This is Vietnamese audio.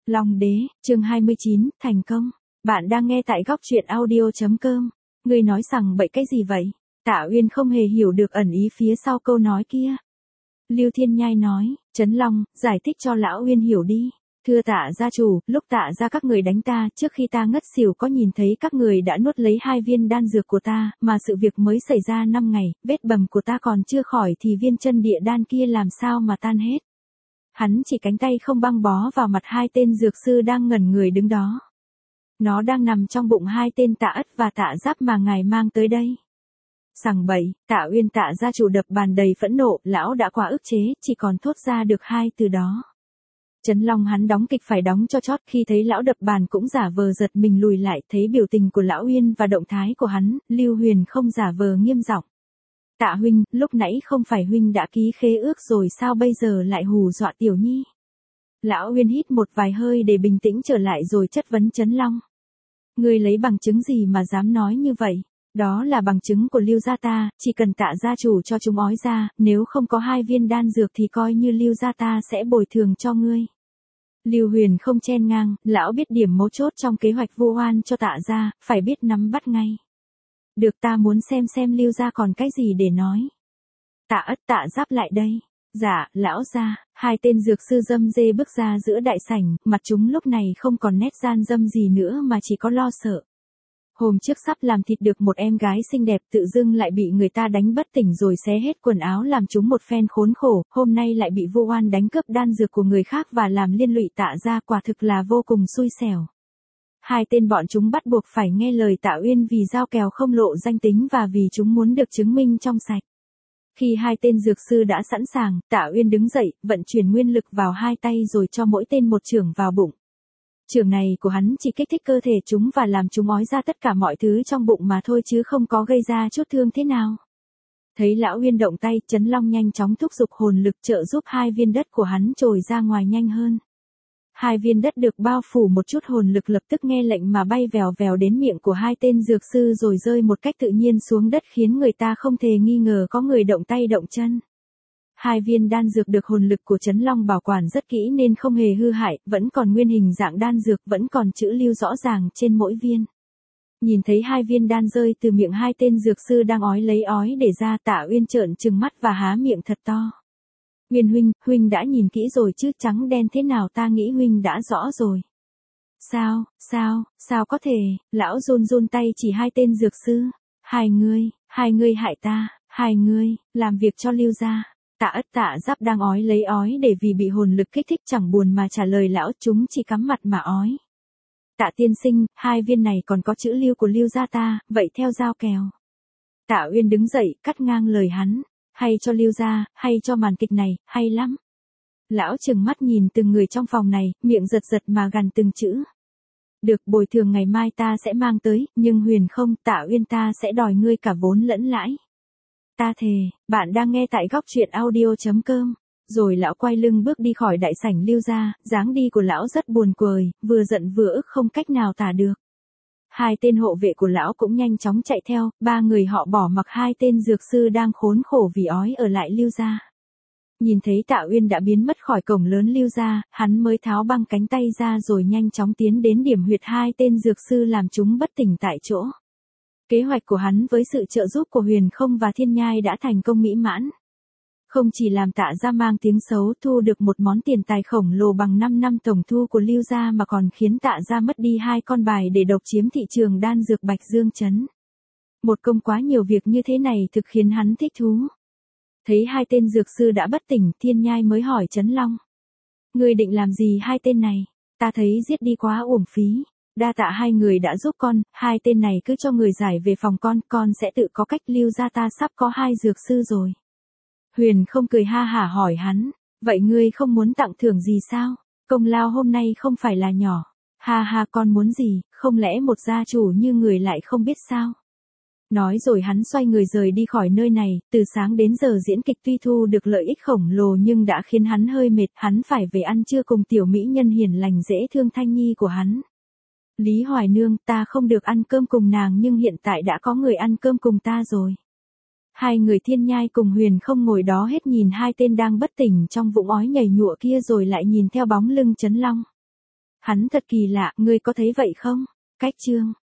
Long đế, chương 29, thành công. Bạn đang nghe tại góc truyện audio.com. Ngươi nói rằng bậy cái gì vậy? Tạ Uyên không hề hiểu được ẩn ý phía sau câu nói kia. Lưu Thiên Nhai nói, Trấn Long, giải thích cho lão Uyên hiểu đi. Thưa Tạ gia chủ, lúc Tạ gia các người đánh ta, trước khi ta ngất xỉu có nhìn thấy các người đã nuốt lấy 2 viên đan dược của ta, mà sự việc mới xảy ra 5 ngày, vết bầm của ta còn chưa khỏi thì viên chân địa đan kia làm sao mà tan hết. Hắn chỉ cánh tay không băng bó vào mặt 2 tên dược sư đang ngẩn người đứng đó. Nó đang nằm trong bụng 2 tên Tạ Ất và Tạ Giáp mà ngài mang tới đây. Sằng bậy, Tạ Uyên Tạ gia chủ đập bàn đầy phẫn nộ, lão đã quá ức chế, chỉ còn thốt ra được 2 từ đó. Trấn Long hắn đóng kịch phải đóng cho chót, khi thấy lão đập bàn cũng giả vờ giật mình lùi lại, thấy biểu tình của lão Uyên và động thái của hắn, Lưu Huyền không giả vờ nghiêm giọng. Tạ huynh, lúc nãy không phải huynh đã ký khế ước rồi sao bây giờ lại hù dọa tiểu nhi? Lão Uyên hít một vài hơi để bình tĩnh trở lại rồi chất vấn Trấn Long. Ngươi lấy bằng chứng gì mà dám nói như vậy? Đó là bằng chứng của Lưu gia ta, chỉ cần Tạ gia chủ cho chúng ói ra, nếu không có 2 viên đan dược thì coi như Lưu gia ta sẽ bồi thường cho ngươi. Lưu Huyền không chen ngang, lão biết điểm mấu chốt trong kế hoạch vu oan cho Tạ gia, phải biết nắm bắt ngay. Được, ta muốn xem Lưu gia còn cái gì để nói. Tạ Ất Tạ Giáp lại đây. Dạ, lão gia. 2 tên dược sư dâm dê bước ra giữa đại sảnh, mặt chúng lúc này không còn nét gian dâm gì nữa mà chỉ có lo sợ. Hôm trước sắp làm thịt được một em gái xinh đẹp, tự dưng lại bị người ta đánh bất tỉnh rồi xé hết quần áo làm chúng một phen khốn khổ, hôm nay lại bị vu oan đánh cướp đan dược của người khác và làm liên lụy Tạ gia, quả thực là vô cùng xui xẻo. 2 tên bọn chúng bắt buộc phải nghe lời Tạ Uyên vì giao kèo không lộ danh tính và vì chúng muốn được chứng minh trong sạch. Khi 2 tên dược sư đã sẵn sàng, Tạ Uyên đứng dậy, vận chuyển nguyên lực vào 2 tay rồi cho mỗi tên một chưởng vào bụng. Chưởng này của hắn chỉ kích thích cơ thể chúng và làm chúng ói ra tất cả mọi thứ trong bụng mà thôi chứ không có gây ra chút thương thế nào. Thấy lão Uyên động tay, Trấn Long nhanh chóng thúc giục hồn lực trợ giúp 2 viên đất của hắn trồi ra ngoài nhanh hơn. 2 viên đất được bao phủ một chút hồn lực lập tức nghe lệnh mà bay vèo vèo đến miệng của 2 tên dược sư rồi rơi một cách tự nhiên xuống đất khiến người ta không thể nghi ngờ có người động tay động chân. 2 viên đan dược được hồn lực của Trấn Long bảo quản rất kỹ nên không hề hư hại, vẫn còn nguyên hình dạng đan dược, vẫn còn chữ Lưu rõ ràng trên mỗi viên. Nhìn thấy 2 viên đan rơi từ miệng 2 tên dược sư đang ói lấy ói để ra, Tạ Uyên trợn trừng mắt và há miệng thật to. Uyên huynh, huynh đã nhìn kỹ rồi chứ, trắng đen thế nào ta nghĩ huynh đã rõ rồi. Sao có thể, lão run run tay chỉ 2 tên dược sư. Hai ngươi hại ta, 2 ngươi, làm việc cho Lưu gia. Tạ Ất Tạ Giáp đang ói lấy ói để vì bị hồn lực kích thích chẳng buồn mà trả lời lão, chúng chỉ cắm mặt mà ói. Tạ tiên sinh, 2 viên này còn có chữ Lưu của Lưu gia ta, vậy theo giao kèo. Tạ Uyên đứng dậy, cắt ngang lời hắn. Hay cho Lưu gia, hay cho màn kịch này, hay lắm. Lão trừng mắt nhìn từng người trong phòng này, miệng giật giật mà gằn từng chữ. Được, bồi thường ngày mai ta sẽ mang tới, nhưng Huyền không, Tạ Uyên ta sẽ đòi ngươi cả vốn lẫn lãi. Ta thề. Bạn đang nghe tại góc truyện audio.com. Rồi lão quay lưng bước đi khỏi đại sảnh Lưu gia, dáng đi của lão rất buồn cười, vừa giận vừa ức không cách nào tả được. 2 tên hộ vệ của lão cũng nhanh chóng chạy theo, 3 người họ bỏ mặc 2 tên dược sư đang khốn khổ vì ói ở lại Lưu gia. Nhìn thấy Tạ Uyên đã biến mất khỏi cổng lớn Lưu gia, hắn mới tháo băng cánh tay ra rồi nhanh chóng tiến đến điểm huyệt 2 tên dược sư làm chúng bất tỉnh tại chỗ. Kế hoạch của hắn với sự trợ giúp của Huyền Không và Thiên Nhai đã thành công mỹ mãn. Không chỉ làm Tạ gia mang tiếng xấu thu được một món tiền tài khổng lồ bằng 5 năm tổng thu của Lưu gia mà còn khiến Tạ gia mất đi 2 con bài để độc chiếm thị trường đan dược Bạch Dương Trấn. Một công quá nhiều việc như thế này thực khiến hắn thích thú. Thấy 2 tên dược sư đã bất tỉnh, Thiên Nhai mới hỏi Trấn Long. Ngươi định làm gì 2 tên này? Ta thấy giết đi quá uổng phí. Đa tạ 2 người đã giúp con, 2 tên này cứ cho người giải về phòng con sẽ tự có cách. Lưu gia ta sắp có 2 dược sư rồi. Huyền không cười ha hả hỏi hắn, vậy ngươi không muốn tặng thưởng gì sao? Công lao hôm nay không phải là nhỏ. Ha, con muốn gì, không lẽ một gia chủ như người lại không biết sao? Nói rồi hắn xoay người rời đi khỏi nơi này, từ sáng đến giờ diễn kịch tuy thu được lợi ích khổng lồ nhưng đã khiến hắn hơi mệt, hắn phải về ăn trưa cùng tiểu mỹ nhân hiền lành dễ thương Thanh Nhi của hắn. Lý Hoài Nương, ta không được ăn cơm cùng nàng nhưng hiện tại đã có người ăn cơm cùng ta rồi. 2 người Thiên Nhai cùng Huyền không ngồi đó hết nhìn 2 tên đang bất tỉnh trong vũng ói nhầy nhụa kia rồi lại nhìn theo bóng lưng Trấn Long. Hắn thật kỳ lạ, ngươi có thấy vậy không? Cách chương